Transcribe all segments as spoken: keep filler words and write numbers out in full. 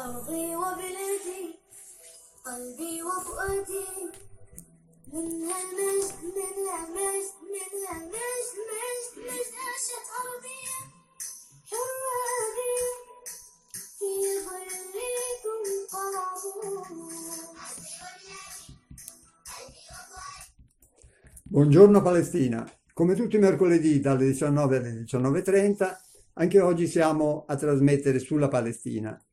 أرضي وبلادي قلبي وفؤادي منها المجد منها المجد منها المجد مجد مجد عاشت أرضي حرابي في ظلكم قربوا. Buongiorno Palestina, come tutti i mercoledì dalle diciannove alle diciannove e trenta, anche oggi siamo a trasmettere sulla Palestina.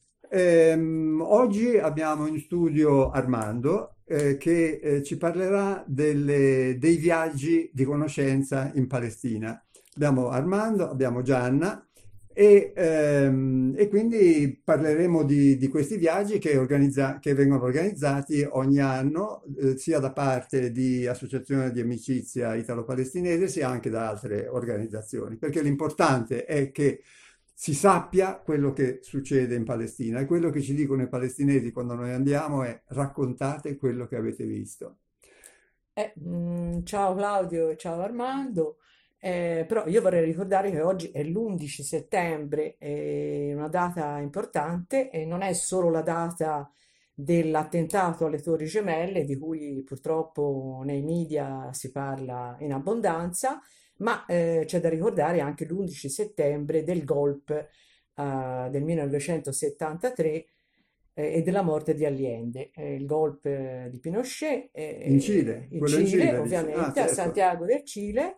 Ehm, oggi abbiamo in studio Armando eh, che eh, ci parlerà delle- dei viaggi di conoscenza in Palestina. Abbiamo Armando, abbiamo Gianna e, ehm, e quindi parleremo di, di questi viaggi che, organizza- che vengono organizzati ogni anno, eh, sia da parte di associazioni di amicizia italo-palestinese, sia anche da altre organizzazioni, perché l'importante è che si sappia quello che succede in Palestina e quello che ci dicono i palestinesi quando noi andiamo è raccontate quello che avete visto. Eh, mm, ciao Claudio e ciao Armando. Eh, però io vorrei ricordare che oggi è l'undici settembre, è una data importante e non è solo la data dell'attentato alle Torri Gemelle, di cui purtroppo nei media si parla in abbondanza, ma eh, c'è da ricordare anche l'undici settembre del golpe eh, del millenovecentosettantatré eh, e della morte di Allende, eh, il golpe di Pinochet In eh, Cile, in quello in Cile, Cile, dici? Ah, ovviamente, a certo. Santiago del Cile.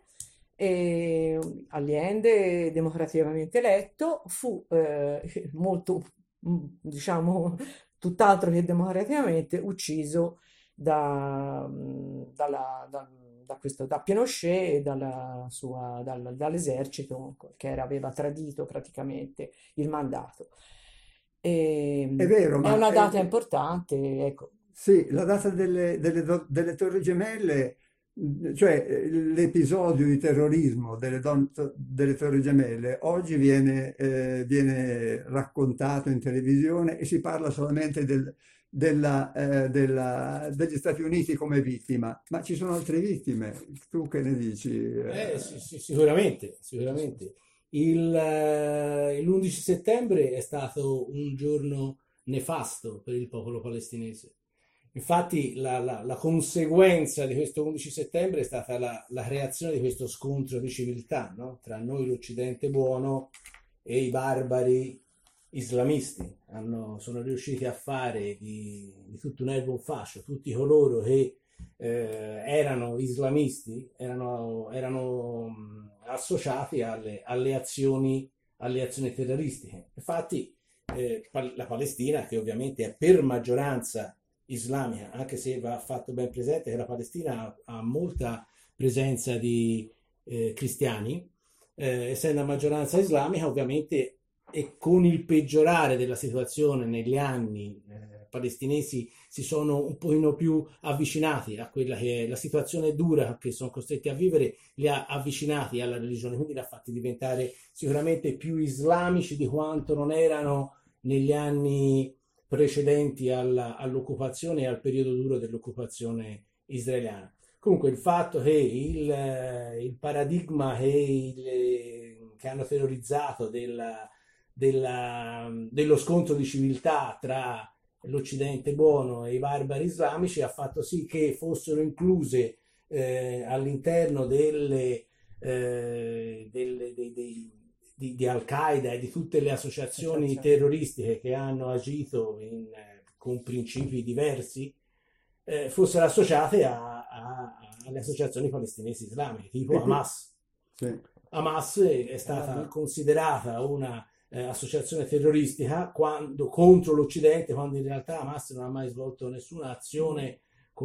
E Allende, democraticamente eletto, fu eh, molto, mm, diciamo, tutt'altro che democraticamente ucciso da, mm, dalla- da, da questo, da Pinochet e dalla sua- dal- dall'esercito che era- aveva tradito praticamente il mandato. È E, vero, è ma una data eh, importante, ecco. sì, la data delle, delle do- delle Torri Gemelle, mh, cioè eh, l'episodio di terrorismo delle, don- delle Torri Gemelle, oggi viene, eh, viene raccontato in televisione e si parla solamente del- della, eh, della- degli Stati Uniti come vittima, ma ci sono altre vittime. Tu che ne dici? Eh, eh? sì, sì, sicuramente, sicuramente. Il, eh, l'undici settembre è stato un giorno nefasto per il popolo palestinese. Infatti, la, la- la conseguenza di questo undici settembre è stata la, la creazione di questo scontro di civiltà, no? Tra noi, l'Occidente buono, e i barbari islamisti. Hanno- sono riusciti a fare di, di tutto un erbo un fascio, tutti coloro che eh, erano islamisti, erano, erano mh, associati alle, alle azioni, alle azioni terroristiche. Infatti, eh, Pal- la Palestina, che ovviamente è per maggioranza islamica, anche se va fatto ben presente che la Palestina ha, ha molta presenza di eh, cristiani, eh, essendo a maggioranza islamica, ovviamente, e con il peggiorare della situazione negli anni, eh, palestinesi si sono un pochino più avvicinati a quella che è la situazione dura che sono costretti a vivere, li ha avvicinati alla religione, quindi li ha fatti diventare sicuramente più islamici di quanto non erano negli anni precedenti alla- all'occupazione e al periodo duro dell'occupazione israeliana. Comunque il fatto che il, eh, il paradigma che, il- che hanno terrorizzato della- della- dello scontro di civiltà tra l'Occidente buono e i barbari islamici ha fatto sì che fossero incluse eh, all'interno delle, eh, delle- dei- dei- di, di Al-Qaeda e di tutte le associazioni Associazione. terroristiche che hanno agito in, eh, con principi diversi, eh, fossero associate a- a- alle associazioni palestinesi islamiche, tipo E qui, Hamas. sì. Hamas è stata Guardi. considerata una eh, associazione terroristica quando, contro l'Occidente, quando in realtà Hamas non ha mai svolto nessuna azione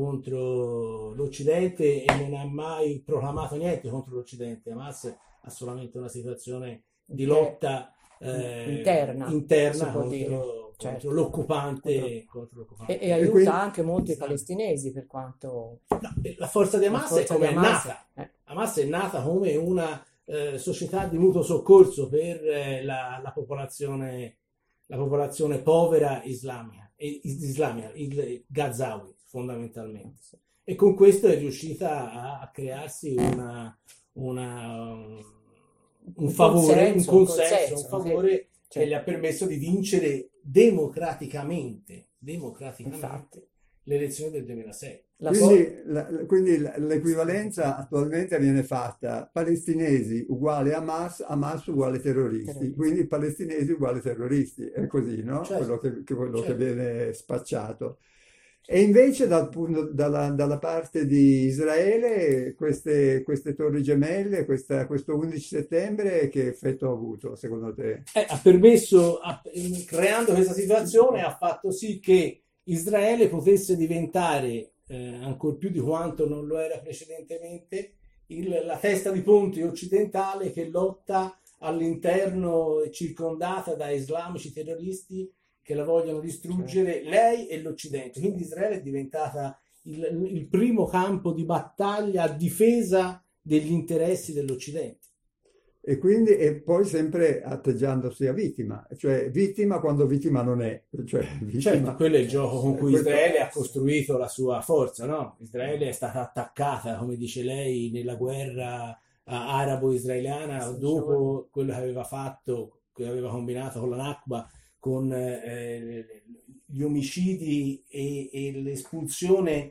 contro l'Occidente e non ha mai proclamato niente contro l'Occidente. Hamas ha solamente una situazione di Inter- lotta eh, interna, si interna può dire, contro, contro certo. Contro- l'occupante, contro E, l'occupante e E aiuta quindi, anche molti islamico. palestinesi per quanto No, la forza di la Hamas è forza di come è Hamas. nata. eh, Hamas è nata come una eh, società di mutuo soccorso per eh, la, la popolazione, la popolazione povera islamica, e- islamica, il Gazawi fondamentalmente. sì. E con questo è riuscita a, a crearsi una, una, un Un favore, un consenso, un consenso, un consenso, sì, favore che gli certo. ha permesso di vincere democraticamente, democraticamente Infatti, le elezioni del duemilasei. la Poi, so- Quindi, la- la- quindi l- l'equivalenza attualmente viene fatta palestinesi uguale Hamas, Hamas uguale terroristi, terroristi. quindi palestinesi uguale terroristi, è così, no? certo, Quello che, che- quello che certo. viene spacciato. E invece dal punto- dalla, dalla parte di Israele queste, queste torri gemelle, questa- questo undici settembre, che effetto ha avuto secondo te? Eh, ha permesso, ha- creando questa situazione, ha fatto sì che Israele potesse diventare, eh, ancor più di quanto non lo era precedentemente, il- la testa di ponte occidentale che lotta all'interno, e circondata da islamici terroristi che la vogliono Certo. distruggere, lei e l'Occidente. Quindi Israele è diventata il, il primo campo di battaglia a difesa degli interessi dell'Occidente. E quindi, e poi sempre atteggiandosi a vittima, cioè vittima quando vittima non è, cioè Certo, vittima, quello è il gioco con eh, cui questo, Israele ha costruito la sua forza, no? Israele è stata attaccata, come dice lei, nella guerra eh, arabo-israeliana Sì, dopo quello che aveva fatto, che aveva combinato con la Nakba, con eh, gli omicidi e, e l'espulsione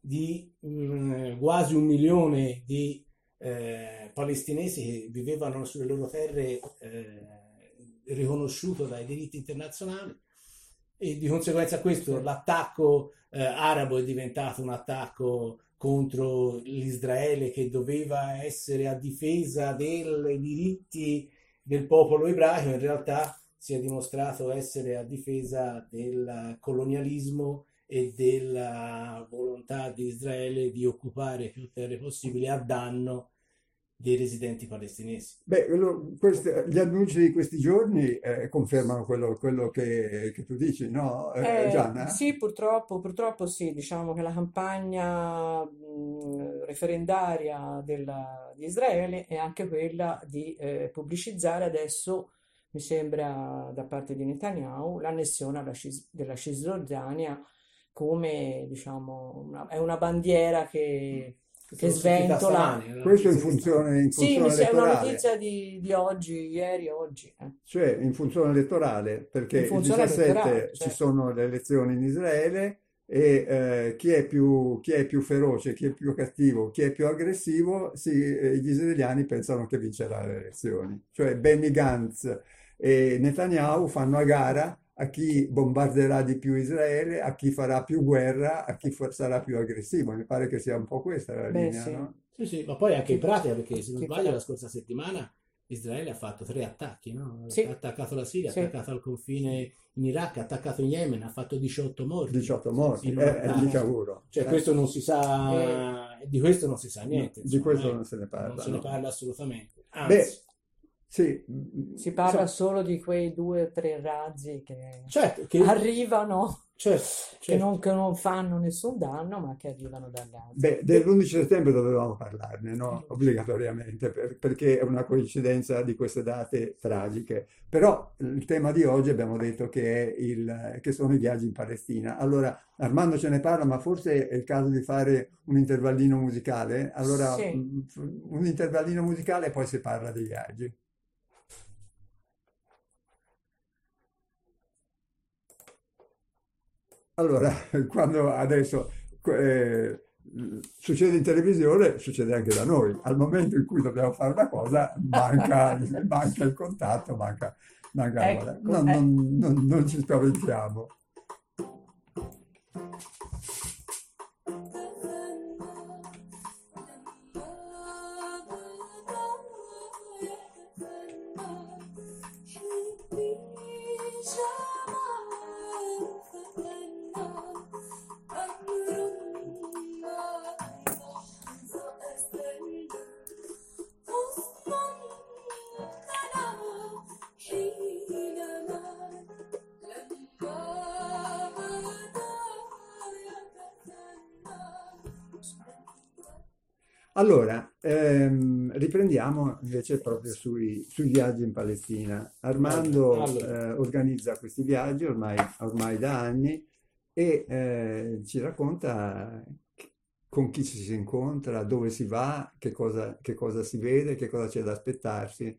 di mm, quasi un milione di eh, palestinesi che vivevano sulle loro terre, eh, riconosciuto dai diritti internazionali, e di conseguenza a questo Sì. l'attacco eh, arabo è diventato un attacco contro l'Israele che doveva essere a difesa dei diritti del popolo ebraico, in realtà si è dimostrato essere a difesa del colonialismo e della volontà di Israele di occupare più terre possibili a danno dei residenti palestinesi. beh, quello- queste- gli annunci di questi giorni eh, confermano quello, quello che, che tu dici, no, eh, Eh, Gianna? sì, purtroppo, purtroppo sì, diciamo che la campagna mh, referendaria della- di Israele è anche quella di eh, pubblicizzare adesso, mi sembra da parte di Netanyahu, l'annessione alla Cis- della Cisgiordania come, diciamo, una- è una bandiera che, Che che sono sentita sventola. stamani, è una Questo in notizia di stamani. funzione, in Sì, mi funzione se- è una elettorale, notizia di, di oggi, ieri, oggi, eh. cioè in funzione elettorale, perché In il funzione elettorale, diciassette ci certo. sono le elezioni in Israele e eh, chi è più, chi è più feroce, chi è più cattivo, chi è più aggressivo, sì, eh, gli israeliani pensano che vincerà le elezioni. Cioè Benny Gantz e Netanyahu fanno a gara a chi bombarderà di più Israele, a chi farà più guerra, a chi fa- sarà più aggressivo. Mi pare che sia un po' questa la Beh, linea, sì. no? Sì, sì, ma poi anche in Chi, pratica, perché se non chi sbaglio farà? la scorsa settimana Israele ha fatto tre attacchi, no? Ha Sì, attaccato la Siria, ha sì, attaccato al confine in Iraq, ha attaccato in Yemen, ha fatto diciotto morti diciotto morti, in un eh, eh, mica attacco. uno. Cioè, Eh, questo non si e sa, di questo non si sa no, niente, di insomma, questo eh. non se ne Non parla, se ne no. parla assolutamente. Beh, Anzi, sì, mm, si parla insomma, solo di quei due o tre razzi che certo, che, arrivano, certo, che certo. non, che non fanno nessun danno, ma che arrivano da Gaza. beh, dell'undici settembre dovevamo parlarne, no? L'undici. Obbligatoriamente, per- perché è una coincidenza di queste date tragiche. Però il tema di oggi abbiamo detto che, è il, che sono i viaggi in Palestina. Allora, Armando ce ne parla, ma forse è il caso di fare un intervallino musicale. Allora, Sì, mm, un intervallino musicale e poi si parla dei viaggi. Allora, quando adesso eh, succede in televisione, succede anche da noi. Al momento in cui dobbiamo fare una cosa, manca, il- manca il contatto, manca, manca la voglia. ecco, Non, eh, non- non- non ci spaventiamo. Allora, ehm, riprendiamo invece proprio sui, sui viaggi in Palestina. Armando Allora, eh, organizza questi viaggi ormai, ormai da anni e eh, ci racconta con chi si incontra, dove si va, che cosa, che cosa si vede, che cosa c'è da aspettarsi.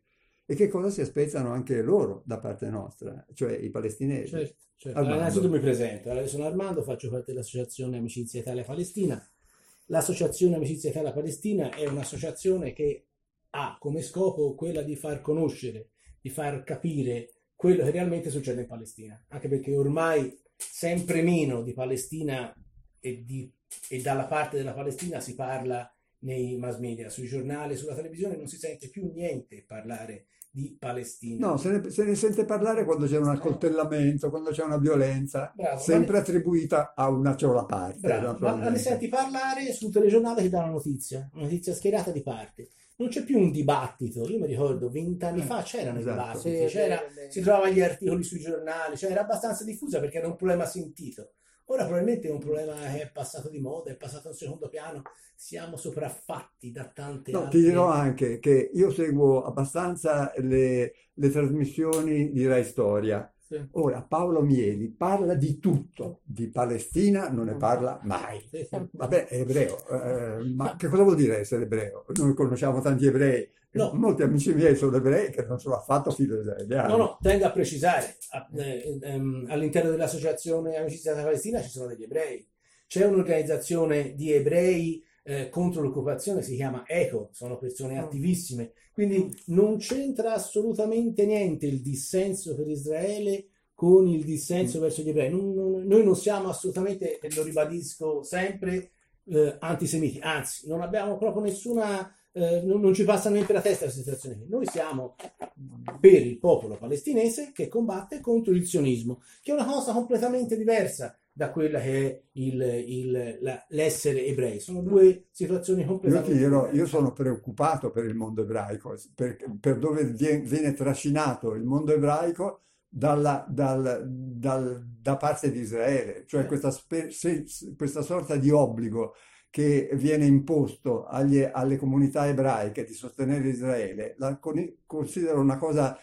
e che cosa si aspettano anche loro da parte nostra, cioè i palestinesi. Certo, certo. Armando. Allora, innanzitutto mi presento. Allora, io sono Armando, faccio parte dell'Associazione Amicizia Italia-Palestina. L'Associazione Amicizia Italia-Palestina è un'associazione che ha come scopo quella di far conoscere, di far capire quello che realmente succede in Palestina, anche perché ormai sempre meno di Palestina e, di, e dalla parte della Palestina si parla nei mass media, sui giornali, sulla televisione, non si sente più niente parlare di Palestina. No, se ne, se ne sente parlare quando c'è un accoltellamento, quando c'è una violenza, Bravo, sempre ma- attribuita a una sola parte, Bravo, ma ma ne naturalmente. senti parlare sul telegiornale che dà una notizia, una notizia schierata di parte. Non c'è più un dibattito. Io mi ricordo vent'anni Eh, fa c'erano i esatto. dibattiti, Sì, è c'era, vero, è vero. si trovavano gli articoli sui giornali, cioè era abbastanza diffusa perché era un problema sentito. Ora probabilmente è un problema che è passato di moda, è passato a un secondo piano, siamo sopraffatti da tante No, ti altre... dirò anche che io seguo abbastanza le, le trasmissioni di Rai Storia. Sì, Ora, Paolo Mieli parla di tutto, di Palestina non ne parla mai. sì, sì. Vabbè, è ebreo, eh, ma che cosa vuol dire essere ebreo? Noi conosciamo tanti ebrei, No. molti amici miei sono ebrei che non sono affatto filo israeliani. No, no, tengo a precisare, a- eh, ehm, all'interno dell'Associazione Amicizia della Palestina ci sono degli ebrei. C'è un'organizzazione di ebrei eh, contro l'occupazione, si chiama ECO, sono persone attivissime. Quindi non c'entra assolutamente niente il dissenso per Israele con il dissenso verso gli ebrei. Non- non- noi non siamo assolutamente, e lo ribadisco sempre, eh, antisemiti, anzi, non abbiamo proprio nessuna... eh, non, non ci passa neanche per la testa la situazione qui. Noi siamo per il popolo palestinese che combatte contro il sionismo, che è una cosa completamente diversa da quella che è il- il- la- l'essere ebrei. Sono due situazioni Io completamente ti dirò, diverse. io sono preoccupato per il mondo ebraico, per, per dove vie- viene trascinato il mondo ebraico dalla- dal- dal- da parte di Israele, cioè Eh. questa, spe- se- questa sorta di obbligo che viene imposto agli- alle comunità ebraiche di sostenere Israele, la con- considero una cosa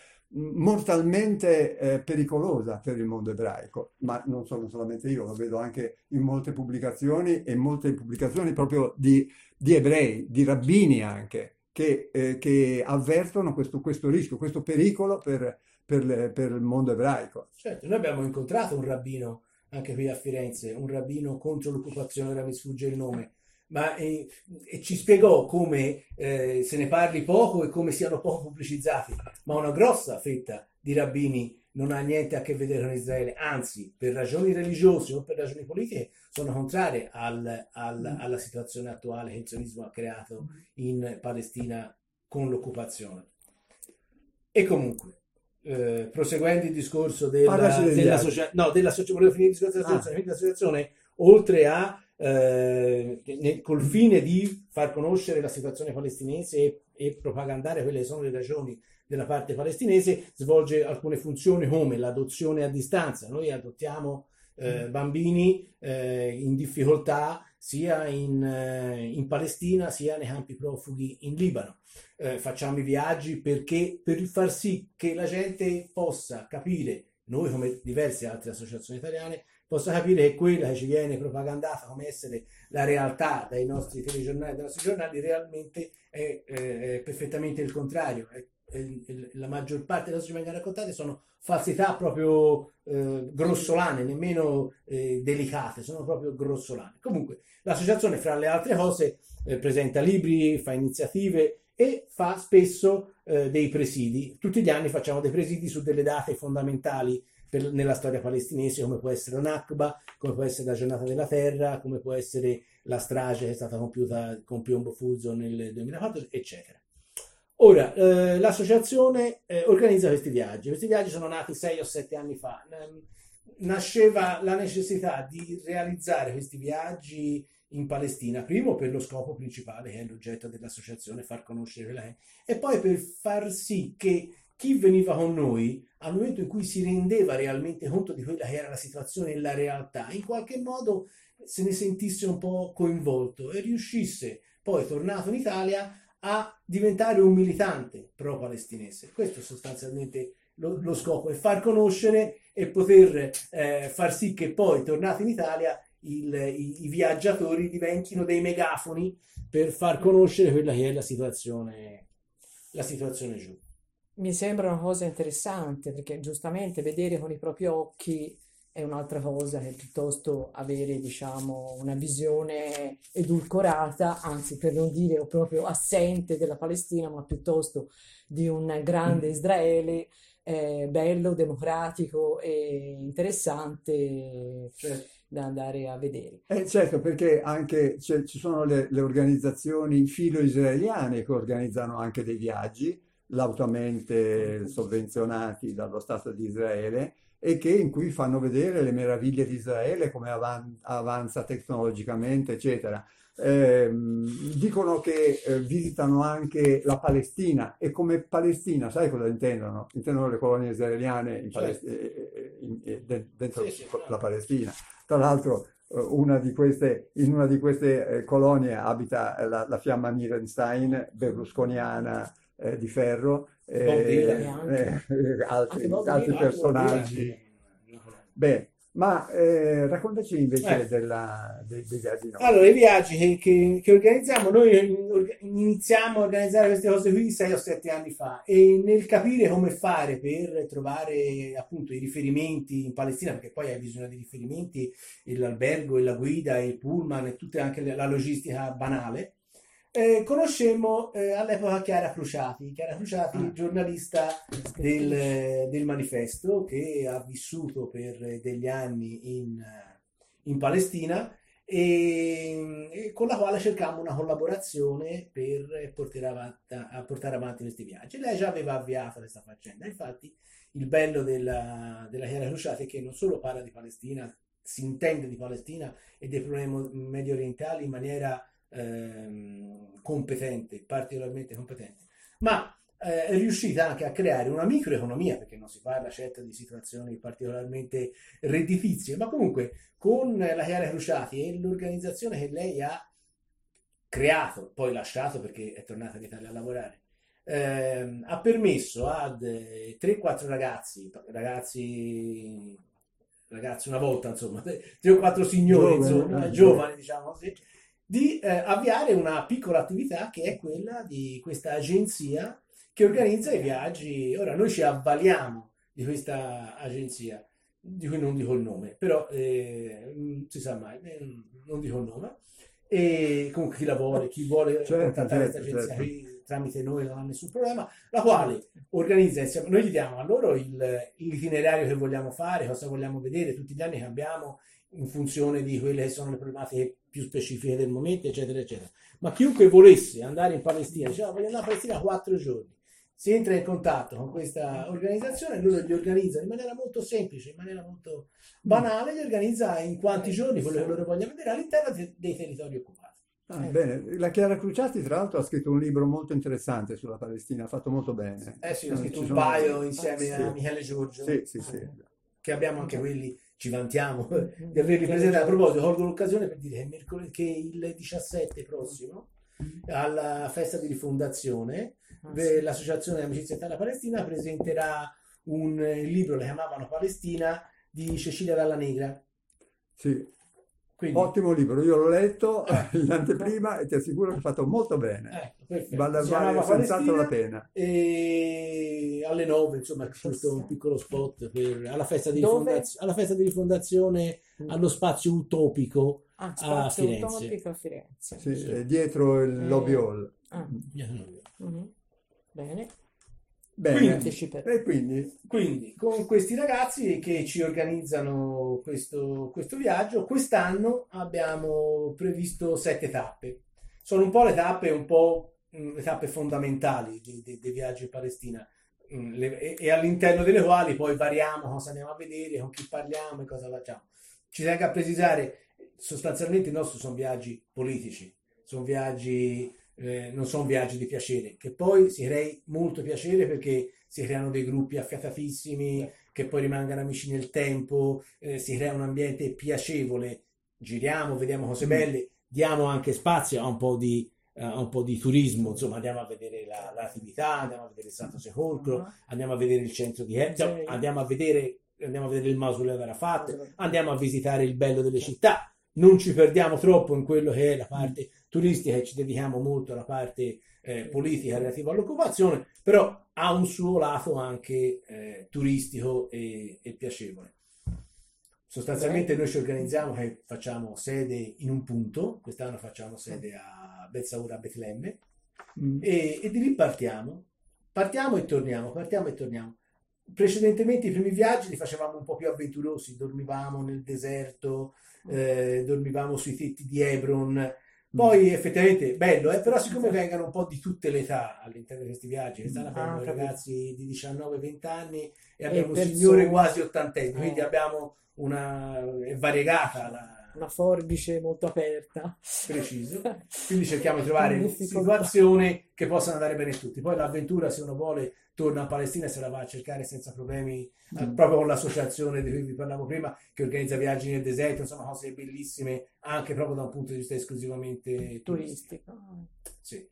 mortalmente eh, pericolosa per il mondo ebraico, ma non sono solamente io, lo vedo anche in molte pubblicazioni e molte pubblicazioni proprio di, di ebrei, di rabbini anche, che, eh, che avvertono questo, questo rischio, questo pericolo per, per le- per il mondo ebraico. Certo, noi abbiamo incontrato un rabbino anche qui a Firenze, un rabbino contro l'occupazione, ora mi sfugge il nome, ma eh, e ci spiegò come eh, se ne parli poco e come siano poco pubblicizzati, ma una grossa fetta di rabbini non ha niente a che vedere con Israele, anzi, per ragioni religiose o per ragioni politiche, sono contrarie al- al- alla situazione attuale che il sionismo ha creato in Palestina con l'occupazione. E comunque, eh, proseguendo il discorso della, Parlaci degli della, altri. socia- no, dell'associazione, volevo finire il discorso dell'associazione, Ah. quindi l'associazione, oltre a, eh, ne- col fine di far conoscere la situazione palestinese e, e propagandare quelle che sono le ragioni della parte palestinese, svolge alcune funzioni come l'adozione a distanza. Noi adottiamo eh, bambini eh, in difficoltà sia in, eh, in Palestina sia nei campi profughi in Libano. Eh, facciamo i viaggi perché per far sì che la gente possa capire, noi come diverse altre associazioni italiane, possa capire che quella che ci viene propagandata come essere la realtà dai nostri telegiornali, dai nostri giornali, realmente è, eh, è perfettamente il contrario. È- è- è- la maggior parte delle cose che vengono raccontate sono falsità proprio eh, grossolane, nemmeno eh, delicate, sono proprio grossolane. Comunque, l'associazione, fra le altre cose, eh, presenta libri, fa iniziative e fa spesso eh, dei presidi. Tutti gli anni facciamo dei presidi su delle date fondamentali per- nella storia palestinese, come può essere l'Nakba, come può essere la giornata della terra, come può essere la strage che è stata compiuta con Piombo Fuso nel duemilaquattro, eccetera. Ora, eh, l'associazione eh, organizza questi viaggi. Questi viaggi sono nati sei o sette anni fa. Ehm, Nasceva la necessità di realizzare questi viaggi in Palestina, primo per lo scopo principale che è l'oggetto dell'associazione, far conoscere quella che è, e poi per far sì che chi veniva con noi, al momento in cui si rendeva realmente conto di quella che era la situazione e la realtà, in qualche modo se ne sentisse un po' coinvolto e riuscisse poi, tornato in Italia, a diventare un militante pro-palestinese. Questo è sostanzialmente lo, lo scopo, è far conoscere e poter eh, far sì che poi, tornati in Italia, il- i, i viaggiatori diventino dei megafoni per far conoscere quella che è la situazione, la situazione giù. Mi sembra una cosa interessante perché giustamente vedere con i propri occhi è un'altra cosa che piuttosto avere, diciamo, una visione edulcorata, anzi per non dire o proprio assente della Palestina, ma piuttosto di un grande Israele eh, bello, democratico e interessante Certo. da andare a vedere. Eh, certo, perché anche c'è- ci sono le, le organizzazioni filo-israeliane che organizzano anche dei viaggi lautamente sovvenzionati dallo Stato di Israele e che in cui fanno vedere le meraviglie di Israele, come avan- avanza tecnologicamente, eccetera. Ehm, dicono che eh, visitano anche la Palestina e come Palestina, sai cosa intendono? Intendono le colonie israeliane in Palest- Certo. eh, eh, in- eh, de- dentro Sì, sì, la no. Palestina. Tra l'altro, eh, una di queste, in una di queste eh, colonie abita eh, la, la fiamma Nierenstein, berlusconiana eh, di ferro, Bob E eh, Dylan. anche, eh, anche altri, Bob altri Dylan. Anche Bob Dylan personaggi. vive in una colonia. Beh, ma eh, raccontaci invece Eh. della- dei, dei viaggi Allora, i nostri. viaggi che, che- che organizziamo, noi orga- iniziamo a organizzare queste cose qui sei o sette anni fa e nel capire come fare per trovare appunto i riferimenti in Palestina, perché poi hai bisogno di riferimenti, e l'albergo, e la guida, e il pullman e tutta anche la logistica banale, eh, conoscemmo eh, all'epoca Chiara Cruciati, Chiara Cruciati, Ah, giornalista del, Scrittrice. del Manifesto, che ha vissuto per degli anni in, in Palestina e, e con la quale cercammo una collaborazione per portare avanti, a portare avanti questi viaggi. Lei già aveva avviato questa faccenda, infatti il bello della, della Chiara Cruciati è che non solo parla di Palestina, si intende di Palestina e dei problemi medio orientali in maniera ehm, competente, particolarmente competente, ma eh, è riuscita anche a creare una microeconomia, perché non si parla certo di situazioni particolarmente redditizie, ma comunque con la Chiara Cruciati e l'organizzazione che lei ha creato, poi lasciato perché è tornata in Italia a lavorare, ehm, ha permesso ad eh, tre quattro ragazzi, ragazzi, ragazzi una volta insomma, tre o quattro signori giovane, insomma, eh, giovane. giovani diciamo così, di eh, avviare una piccola attività che è quella di questa agenzia che organizza i viaggi. Ora noi ci avvaliamo di questa agenzia, di cui non dico il nome, però eh, non si sa mai, eh, non dico il nome. E comunque chi la vuole, chi vuole Certo, contattare questa certo, agenzia certo. qui tramite noi non ha nessun problema, la quale organizza insieme, noi gli diamo a loro il- l'itinerario che vogliamo fare, cosa vogliamo vedere, tutti gli anni cambiamo in funzione di quelle che sono le problematiche più specifiche del momento, eccetera, eccetera. Ma chiunque volesse andare in Palestina, diceva voglio andare in Palestina quattro giorni, si entra in contatto con questa organizzazione, loro gli organizzano in maniera molto semplice, in maniera molto banale, gli organizza in quanti giorni quello che loro vogliono vedere all'interno de- dei territori occupati. Ah, Ecco. bene, la Chiara Cruciati tra l'altro ha scritto un libro molto interessante sulla Palestina, ha fatto molto bene. Eh sì, ho Eh, scritto ci un sono... paio insieme Sì, a Michele Giorgio. sì, sì, sì. Che abbiamo anche Già. quelli, ci vantiamo Mm, di mm, averli Michele presenti. A Giorgio. proposito, colgo l'occasione per dire che, mercoledì, che il diciassette prossimo, alla festa di rifondazione, Ah, ve- sì. l'Associazione Amicizia Italia Palestina presenterà un eh, libro, lo chiamavano Palestina, di Cecilia Dalla Negra. Sì. Quindi, Ottimo libro, io l'ho letto eh, in anteprima e ti assicuro che è fatto molto bene. ecco, perfetto. Vale, Si vale chiamava senz'altro la Palestina pena. e alle nove, insomma, è giusto un piccolo spot per- alla festa di Dove? rifondazio- alla festa di rifondazione Mm. allo spazio utopico Ah, a spazio Firenze. utopico a Firenze. Sì, Sì. è dietro il lobby Eh, hall. ah, mhm. Bene, Bene, Quindi, parteciperò. e quindi quindi, con questi ragazzi che ci organizzano questo, questo viaggio, quest'anno abbiamo previsto sette tappe. Sono un po' le tappe, un po' mh, le tappe fondamentali dei, dei- dei viaggi in Palestina, mh, le- e, e all'interno delle quali poi variamo cosa andiamo a vedere, con chi parliamo e cosa facciamo. Ci tengo a precisare, sostanzialmente i nostri sono viaggi politici, sono viaggi, eh, non sono viaggi di piacere, che poi si crei molto piacere perché si creano dei gruppi affiatatissimi, che poi rimangano amici nel tempo, eh, si crea un ambiente piacevole, giriamo, vediamo cose mm, belle, diamo anche spazio a un po' di, eh, a un po' di turismo, insomma andiamo a vedere la, l'attività, andiamo a vedere il Santo Sepolcro, Ah, andiamo a vedere il centro di Hebron, sì. andiamo a vedere, andiamo a vedere il mausoleo di Arafat, Allora, andiamo a visitare il bello delle città, non ci perdiamo troppo in quello che è la parte turistica e ci dedichiamo molto alla parte eh, politica relativa all'occupazione, però ha un suo lato anche eh, turistico e, e piacevole. Sostanzialmente noi ci organizziamo che facciamo sede in un punto, quest'anno facciamo sede a Bessaura, a Betlemme, Mm. e, e di lì partiamo, partiamo e torniamo, partiamo e torniamo. Precedentemente i primi viaggi li facevamo un po' più avventurosi, dormivamo nel deserto, eh, dormivamo sui tetti di Hebron, poi effettivamente bello, eh, però siccome vengono un po' di tutte le età all'interno di questi viaggi, quest'anno abbiamo Ah, ragazzi di diciannove venti anni e E abbiamo un persone- signore quasi ottantenni, Eh. quindi abbiamo una è variegata la una forbice molto aperta. preciso, quindi cerchiamo di trovare In difficoltà. situazioni che possano andare bene a tutti. Poi l'avventura, se uno vuole, torna a Palestina e se la va a cercare senza problemi, eh, Mm. proprio con l'associazione di cui vi parlavo prima, che organizza viaggi nel deserto, insomma cose bellissime, anche proprio da un punto di vista esclusivamente turistico. Turistico. Sì.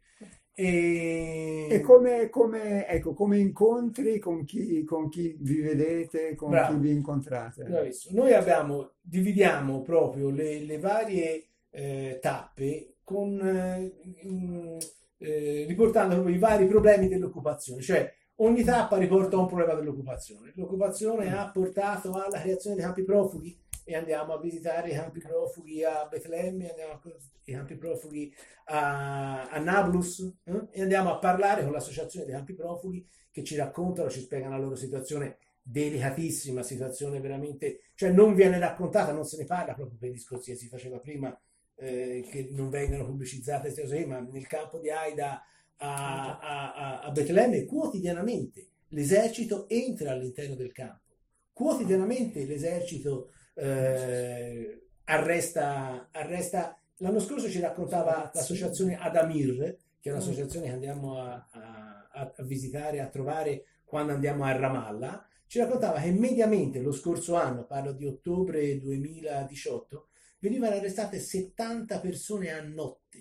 E... E come, come, ecco, come incontri con chi, con chi vi vedete, con Bravo. chi vi incontrate? Bravissimo. Noi abbiamo, dividiamo proprio le, le varie eh, tappe con, eh, in- eh, riportando proprio i vari problemi dell'occupazione, cioè ogni tappa riporta un problema dell'occupazione. L'occupazione ha portato alla creazione dei campi profughi e andiamo a visitare i campi profughi a Betlemme, andiamo a i campi profughi a, a Nablus eh? e andiamo a parlare con l'associazione dei campi profughi che ci raccontano, ci spiegano la loro situazione delicatissima, situazione veramente, cioè non viene raccontata, non se ne parla proprio per i discorsi che si faceva prima, eh, che non vengano pubblicizzate queste cose, ma nel campo di Aida a, a, a, a Betlemme quotidianamente l'esercito entra all'interno del campo, quotidianamente l'esercito eh, arresta, arresta. L'anno scorso ci raccontava l'associazione Adamir, che è un'associazione che andiamo a, a, a visitare, a trovare quando andiamo a Ramallah. Ci raccontava che mediamente lo scorso anno, parlo di ottobre duemiladiciotto, venivano arrestate settanta persone a notte.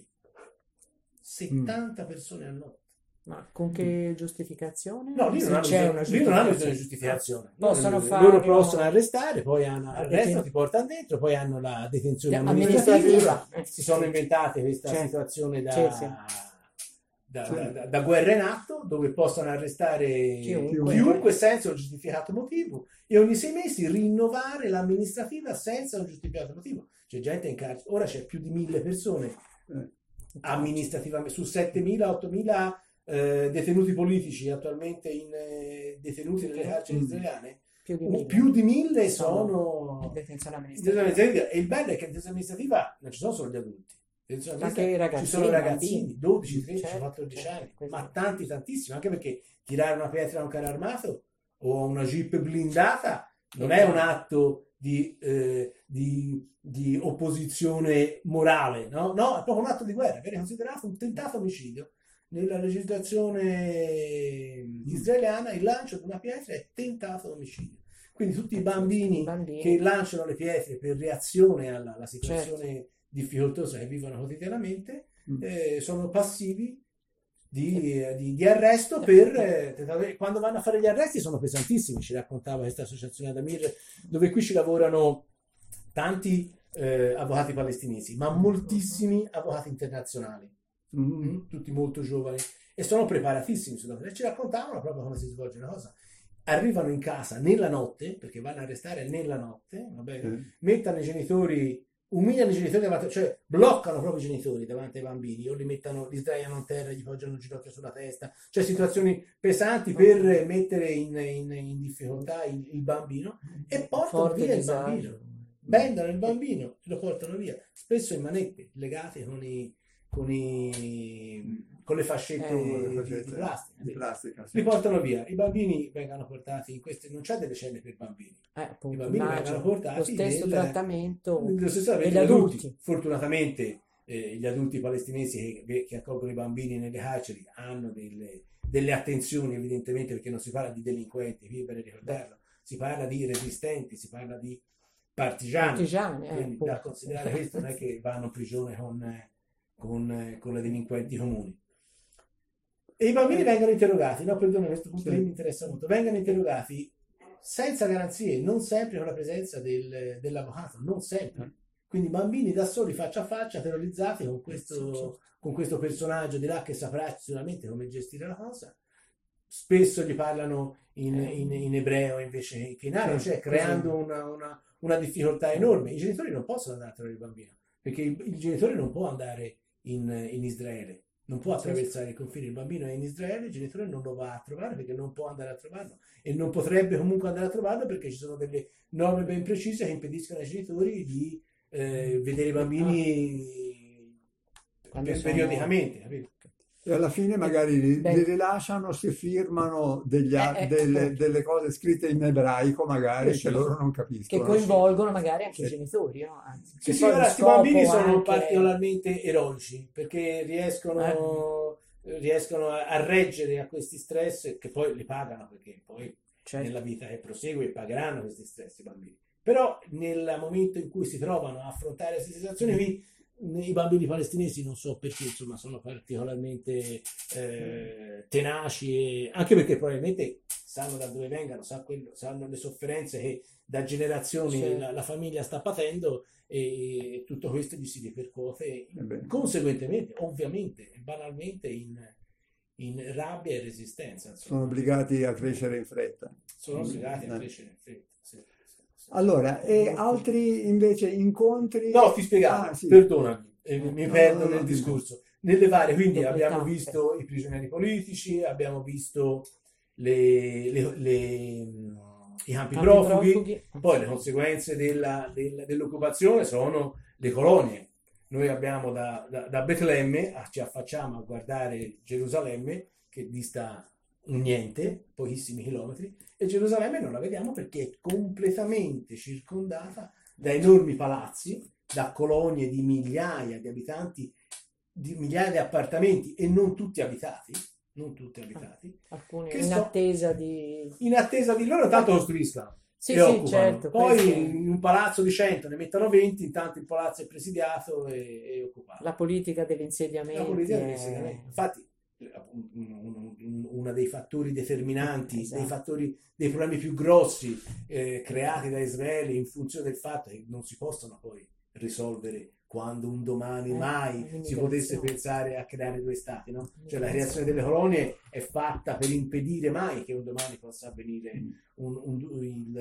settanta persone a notte. Ma con che giustificazione? No, lì Se non hanno c'è bisogno, una lì non hanno bisogno di giustificazione. giustificazione. Possono Loro- fare loro un- possono arrestare, poi hanno, La arrestano, deten- ti portano dentro, poi hanno la detenzione La- amministrativa. amministrativa. Eh, Si sono inventate questa Certo. situazione da, Sì, sì. da, Sì. da- da- da guerra in atto, dove possono arrestare Chiunque. chiunque senza un giustificato motivo e ogni sei mesi rinnovare l'amministrativa senza un giustificato motivo. C'è gente in carcere, ora c'è più di mille persone Eh. amministrativamente su settemila ottomila eh, detenuti politici attualmente in, eh, detenuti nelle carceri Mm. israeliane. Più di Un- mille. più di mille Sono sono in detenzione in amministrativa. detenzione amministrativa. E il bello è che in detenzione amministrativa non ci sono solo gli adulti. In detenzione Anche amministrativa i ragazzini, ci sono ragazzini, bambini. dodici, tredici, Certo, quattordici certo, anni, questo- ma tanti tantissimi, anche perché tirare una pietra a un carro armato o a una jeep blindata non è un atto di, eh, di, di opposizione morale, no? No, è proprio un atto di guerra, viene considerato un tentato omicidio. Nella legislazione israeliana il lancio di una pietra è tentato omicidio. Quindi tutti i bambini, Bambini. che lanciano le pietre per reazione alla, alla situazione Certo. difficoltosa che vivono quotidianamente Mm. eh, sono passivi di, eh, di- di arresto per eh, tentare- quando vanno a fare gli arresti sono pesantissimi, ci raccontava questa associazione Adamir, dove qui ci lavorano tanti eh, avvocati palestinesi, ma moltissimi avvocati internazionali, Mm. mm, tutti molto giovani e sono preparatissimi sulla cosa. E ci raccontavano proprio come si svolge la cosa. Arrivano in casa nella notte, perché vanno a arrestare nella notte, va bene? Sì. Mettono i genitori, umiliano i genitori davanti, cioè bloccano proprio i genitori davanti ai bambini, o li mettono, li sdraiano a terra, gli poggiano il ginocchio sulla testa, cioè situazioni pesanti per mettere in, in- in difficoltà il, il bambino e portano Forte via il disagio. bambino, bendono il bambino e lo portano via, spesso in manette legate con i con, i, con le fascette Eh, di, Facete di plastica. di plastica, sì. Li portano via, i bambini vengono portati in queste, non c'è delle celle per bambini, Eh, appunto, i bambini immagino. vengono portati Lo stesso nel- trattamento lo stesso avete degli gli adulti. adulti. Fortunatamente eh, gli adulti palestinesi che, che accolgono i bambini nelle carceri hanno delle, delle attenzioni, evidentemente, perché non si parla di delinquenti, qui per ricordarlo, si parla di resistenti, si parla di partigiani. Partigiani, eh, Quindi da appunto. considerare questo non è che vanno in prigione con, eh, con, eh, con le delinquenti comuni. E i bambini vengono interrogati, no, perdono, questo punto Sì. che mi interessa molto, vengono interrogati senza garanzie, non sempre con la presenza del- dell'avvocato, non sempre. Quindi bambini da soli, faccia a faccia, terrorizzati con questo, con questo personaggio di là che saprà sicuramente come gestire la cosa. Spesso gli parlano in, in- in ebreo invece che in arabo, Sì, cioè creando una, una- una difficoltà enorme. I genitori non possono andare a trovare il bambino, perché il, il genitore non può andare in, in Israele, non può attraversare i confini. Il bambino è in Israele, il genitore non lo va a trovare perché non può andare a trovarlo e non potrebbe comunque andare a trovarlo perché ci sono delle norme ben precise che impediscono ai genitori di eh, vedere i bambini Quando per- sono- periodicamente, capito? E alla fine magari li, Beh. li rilasciano se firmano degli a- Eh, ecco, delle, appunto. delle cose scritte in ebraico, magari, Sì, che sì. loro non Che capiscono. coinvolgono magari anche i Sì. genitori, no? Anzi, Sì, che sì, poi ora lo questi bambini scopo sono anche- particolarmente eroici perché riescono, riescono a, a reggere a questi stress che poi li pagano perché poi Certo. nella vita che prosegue pagheranno questi stress i bambini. Però nel momento in cui si trovano a affrontare queste situazioni qui, i bambini palestinesi non so perché insomma sono particolarmente eh, tenaci e anche perché probabilmente sanno da dove vengano, sanno, quello- sanno le sofferenze che da generazioni Sì. la, la famiglia sta patendo e tutto questo gli si ripercuote Eh beh. conseguentemente, ovviamente, banalmente in, in rabbia e resistenza. Sono Insomma. obbligati a crescere in fretta. Sono obbligati a Eh. crescere in fretta. Sì, sì, sì. Allora, e altri invece incontri? No, ti spiegavo, Ah, sì. perdonami, eh, mi No, perdo no, no, nel no, discorso. Nelle varie, quindi Dopo abbiamo tappe. visto i prigionieri politici, abbiamo visto le- le- le- mh, i campi Campi profughi, profughi. poi le conseguenze della- del- dell'occupazione sono le colonie. Noi abbiamo da, da, da Betlemme, ah, ci affacciamo a guardare Gerusalemme, che dista un niente, pochissimi chilometri, e Gerusalemme non la vediamo perché è completamente circondata da enormi palazzi, da colonie di migliaia di abitanti, di migliaia di appartamenti e non tutti abitati, non tutti abitati, Alcuni Che in so- attesa di... in attesa di loro tanto costruiscono Sì, e sì, occupano. certo, Poi questo- in un palazzo di cento ne mettono venti, intanto il palazzo è presidiato e, e occupato. La politica degli insediamenti. La politica è- degli insediamenti. Infatti, un- un- un- uno dei fattori determinanti, Esatto. dei fattori, dei problemi più grossi eh, creati da Israele in funzione del fatto che non si possono poi risolvere quando un domani Eh, mai si l'immigrazione. potesse pensare a creare due stati, no? Cioè la creazione delle colonie è fatta per impedire mai che un domani possa avvenire un- un-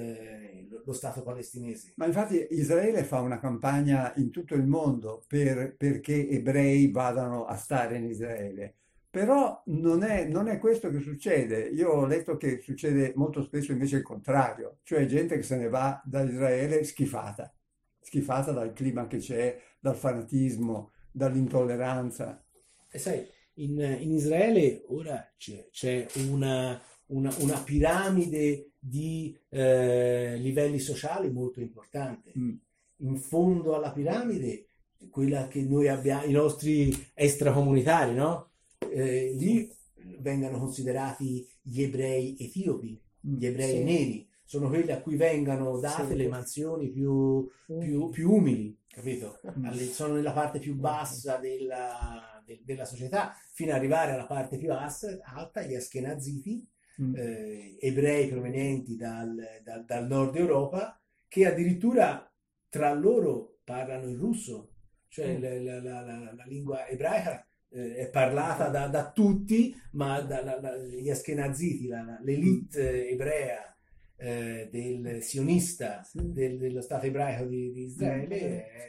il- lo Stato palestinese. Ma infatti Israele fa una campagna in tutto il mondo per- perché ebrei vadano a stare in Israele. Però non è, non è questo che succede. Io ho letto che succede molto spesso invece il contrario, cioè gente che se ne va da Israele schifata, schifata dal clima che c'è, dal fanatismo, dall'intolleranza. E sai, in, in Israele ora c'è, c'è una, una- una piramide di eh, livelli sociali molto importante. Mm. In fondo alla piramide, quella che noi abbiamo, i nostri extracomunitari, no? Eh, lì vengono considerati gli ebrei etiopi, gli ebrei Sì. neri, sono quelli a cui vengono date Sì. le mansioni più, più, più umili, capito? Alle- sono nella parte più bassa della, de- della società, fino ad arrivare alla parte più alta, alta gli Ashkenaziti, Mm. eh, ebrei provenienti dal, dal- dal nord Europa, che addirittura tra loro parlano il russo, cioè Mm. la, la- la- la- la lingua ebraica eh, è parlata da, da tutti, ma da- la- la- gli Ashkenaziti, la- la- l'elite ebrea eh, del sionista Sì. del- dello Stato ebraico di, di Israele eh,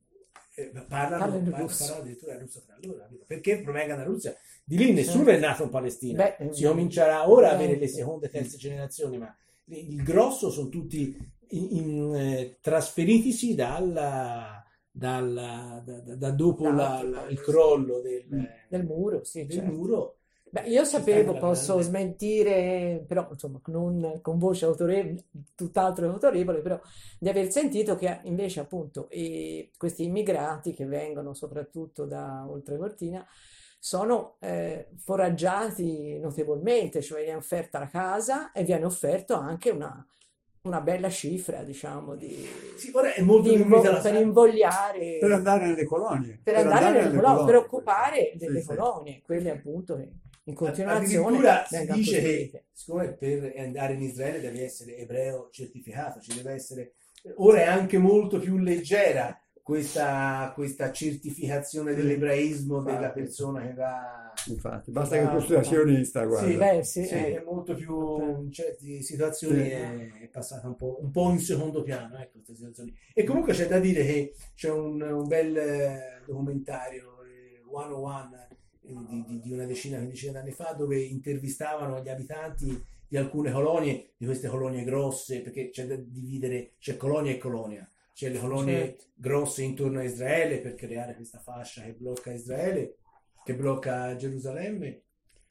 eh, parlano, Parlano il parlano, russo. parlano addirittura il russo tra loro, capito? Perché provengono da Russia. Di lì nessuno Certo. è nato in Palestina. Beh, Si comincerà ora a avere le ovviamente. seconde e terze generazioni, ma il grosso sono tutti in- in, eh, trasferitisi dalla- dalla- da, da- da dopo la- la- il crollo del, Del muro, sì, del certo. muro. Beh, io Ci sta sapevo, la posso grande- smentire, però insomma non con voce autorevole, tutt'altro che autorevole, però di aver sentito che invece appunto i- questi immigrati che vengono soprattutto da Oltrecortina sono eh, foraggiati notevolmente, cioè viene offerta la casa e viene offerto anche una, una bella cifra, diciamo, di, Sì, ora è molto di più invo- unita la per sala. invogliare, Per andare nelle colonie. per andare nelle colonie, per occupare Sì, delle sì. colonie, quelle appunto che in continuazione Addirittura si vengono dice costruite. che siccome per andare in Israele devi essere ebreo certificato, ci deve essere. Ora è anche molto più leggera questa, questa certificazione dell'ebraismo della Infatti. persona che va... Infatti, basta che che va- tu sia sionista, Sì, guarda. Beh, sì, sì, eh. è molto più in certe situazioni Sì. è, è passata un po', un po' in secondo piano, ecco, queste situazioni. E comunque c'è da dire che c'è un, un bel eh, documentario, eh, centouno, eh, di, di- di una decina, quindicina d'anni fa, dove intervistavano gli abitanti di alcune colonie, di queste colonie grosse, perché c'è da dividere, c'è colonia e colonia. C'è le colonie Certo. grosse intorno a Israele per creare questa fascia che blocca Israele, che blocca Gerusalemme,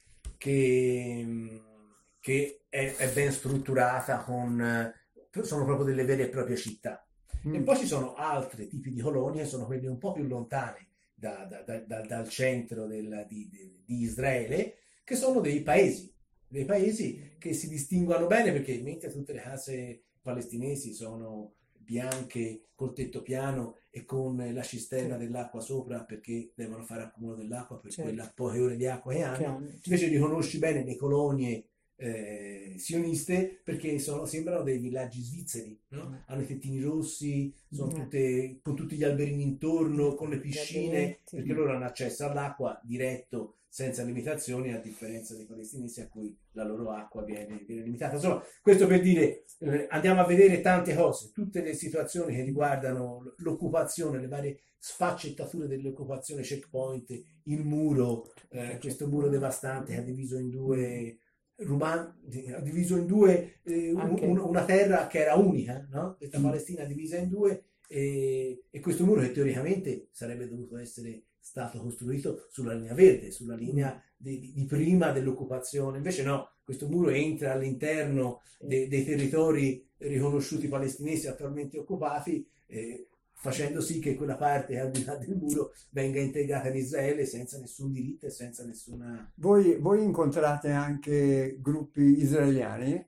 che, che è, è ben strutturata con, eh, sono proprio delle vere e proprie città. E Mm. poi ci sono altri tipi di colonie, sono quelle un po' più lontane da- da- da- da- dal centro del- di, di- di Israele, che sono dei paesi, dei paesi che si distinguono bene perché mentre tutte le case palestinesi sono bianche col tetto piano e con la cisterna Sì. dell'acqua sopra perché devono fare accumulo dell'acqua per Certo. quelle poche ore di acqua che Che hanno, hanno. invece riconosci bene le colonie eh, sioniste perché sono- sembrano dei villaggi svizzeri, no? Mm. Hanno i tettini rossi, sono Mm. tutte, con tutti gli alberini intorno, con le piscine, Giardinetti. perché loro hanno accesso all'acqua diretto, senza limitazioni, a differenza dei palestinesi a cui la loro acqua viene, viene limitata. Insomma, questo per dire, eh, andiamo a vedere tante cose, tutte le situazioni che riguardano l'occupazione, le varie sfaccettature dell'occupazione, checkpoint, il muro, eh, questo muro devastante che ha diviso in due... Ruman, ha diviso in due eh, un- Anche- un- una terra che era unica, no? Questa Mm. Palestina divisa in due e, e questo muro che teoricamente sarebbe dovuto essere stato costruito sulla linea verde, sulla linea di, di- di prima dell'occupazione. Invece no, questo muro entra all'interno de- dei territori riconosciuti palestinesi attualmente occupati, eh, facendo sì che quella parte al di là del muro venga integrata in Israele senza nessun diritto e senza nessuna... Voi, voi incontrate anche gruppi israeliani?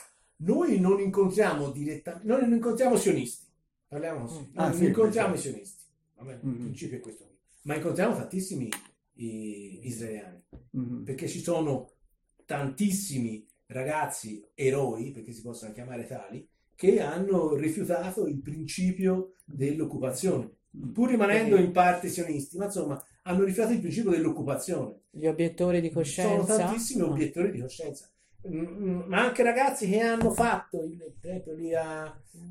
Noi non incontriamo direttamente, noi non incontriamo sionisti, parliamo così, Mm. noi Ah, non sì, incontriamo questo. i sionisti, vabbè, il Mm. principio è questo, ma incontriamo tantissimi eh, israeliani, Mm. perché ci sono tantissimi ragazzi eroi, perché si possono chiamare tali, che hanno rifiutato il principio dell'occupazione, pur rimanendo in parte sionisti, ma insomma hanno rifiutato il principio dell'occupazione. Gli obiettori di Sono coscienza. tantissimi Ah. obiettori di coscienza. Mm, mm, ma anche ragazzi che hanno fatto il per esempio lì a,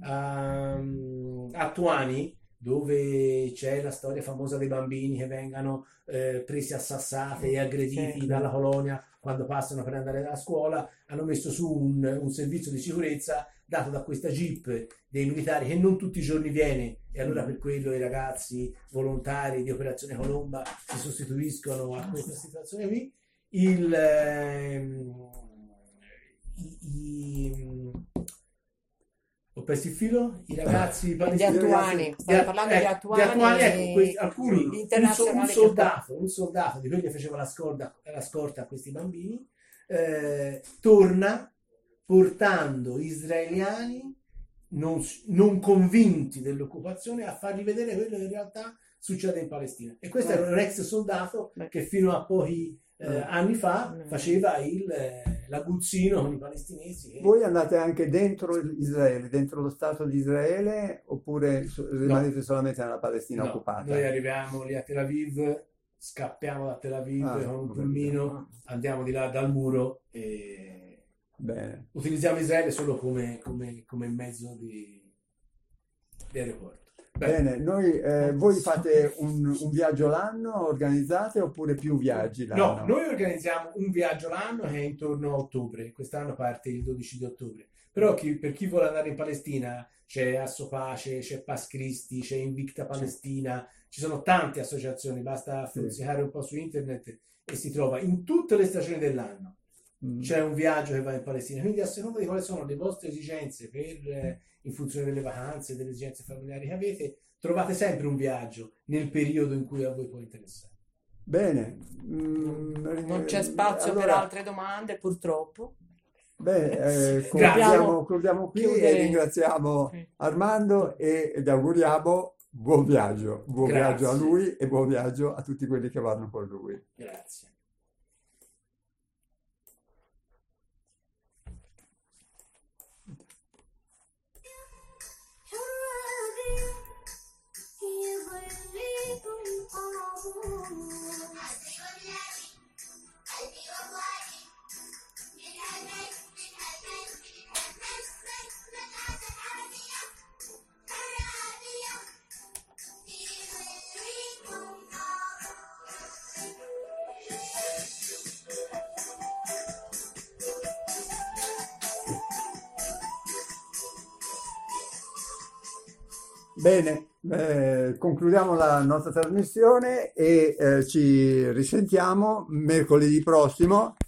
a, a Tuani, dove c'è la storia famosa dei bambini che vengono eh, presi a sassate e aggrediti Sì. dalla colonia quando passano per andare a scuola, hanno messo su un, un servizio di sicurezza dato da questa jeep dei militari che non tutti i giorni viene, e allora per quello i ragazzi volontari di Operazione Colomba si sostituiscono a questa situazione qui. Il, ehm, i, i- ho perso il filo, i ragazzi Gli palestinesi, attuani, stiamo parlando di eh, attuani, di attuani, ecco, questi- alcuni, gli un, so- un internazionali che soldato, un soldato di quelli che faceva la, scorda- la scorta a questi bambini, eh, torna portando israeliani non, non convinti dell'occupazione a fargli vedere quello che in realtà succede in Palestina. E questo era un ex soldato Beh. che fino a pochi eh, anni fa Mm. faceva il, eh, l'aguzzino con i palestinesi. che- Voi andate anche dentro Israele, dentro lo Stato di Israele, oppure so- rimanete solamente nella Palestina No, occupata? noi arriviamo lì a Tel Aviv, scappiamo da Tel Aviv Ah, con un ho capito. pulmino, andiamo di là dal muro e Bene. utilizziamo Israele solo come, come, come mezzo di, di aeroporto. Beh, Bene, noi, eh, voi fate un, un viaggio l'anno, organizzate, oppure più viaggi no, l'anno? noi organizziamo un viaggio l'anno che è intorno a ottobre, quest'anno parte il dodici di ottobre, però chi- per chi vuole andare in Palestina c'è Assopace, c'è Pas Christi, c'è Invicta Palestina, ci sono tante associazioni, basta Sì. fruzzicare un po' su internet e si trova in tutte le stagioni dell'anno. Mm. C'è un viaggio che va in Palestina, quindi a seconda di quali sono le vostre esigenze per, eh, in funzione delle vacanze, delle esigenze familiari che avete, trovate sempre un viaggio nel periodo in cui a voi può interessare. Bene. Mm, non c'è spazio per allora, altre domande, purtroppo. beh, eh, Grazie. concludiamo, concludiamo qui e Chiudere. ringraziamo Sì. Armando e gli auguriamo buon viaggio, buon Grazie. viaggio a lui e buon viaggio a tutti quelli che vanno con lui. Grazie. حرابي يا Bene, eh, concludiamo la nostra trasmissione e eh, ci risentiamo mercoledì prossimo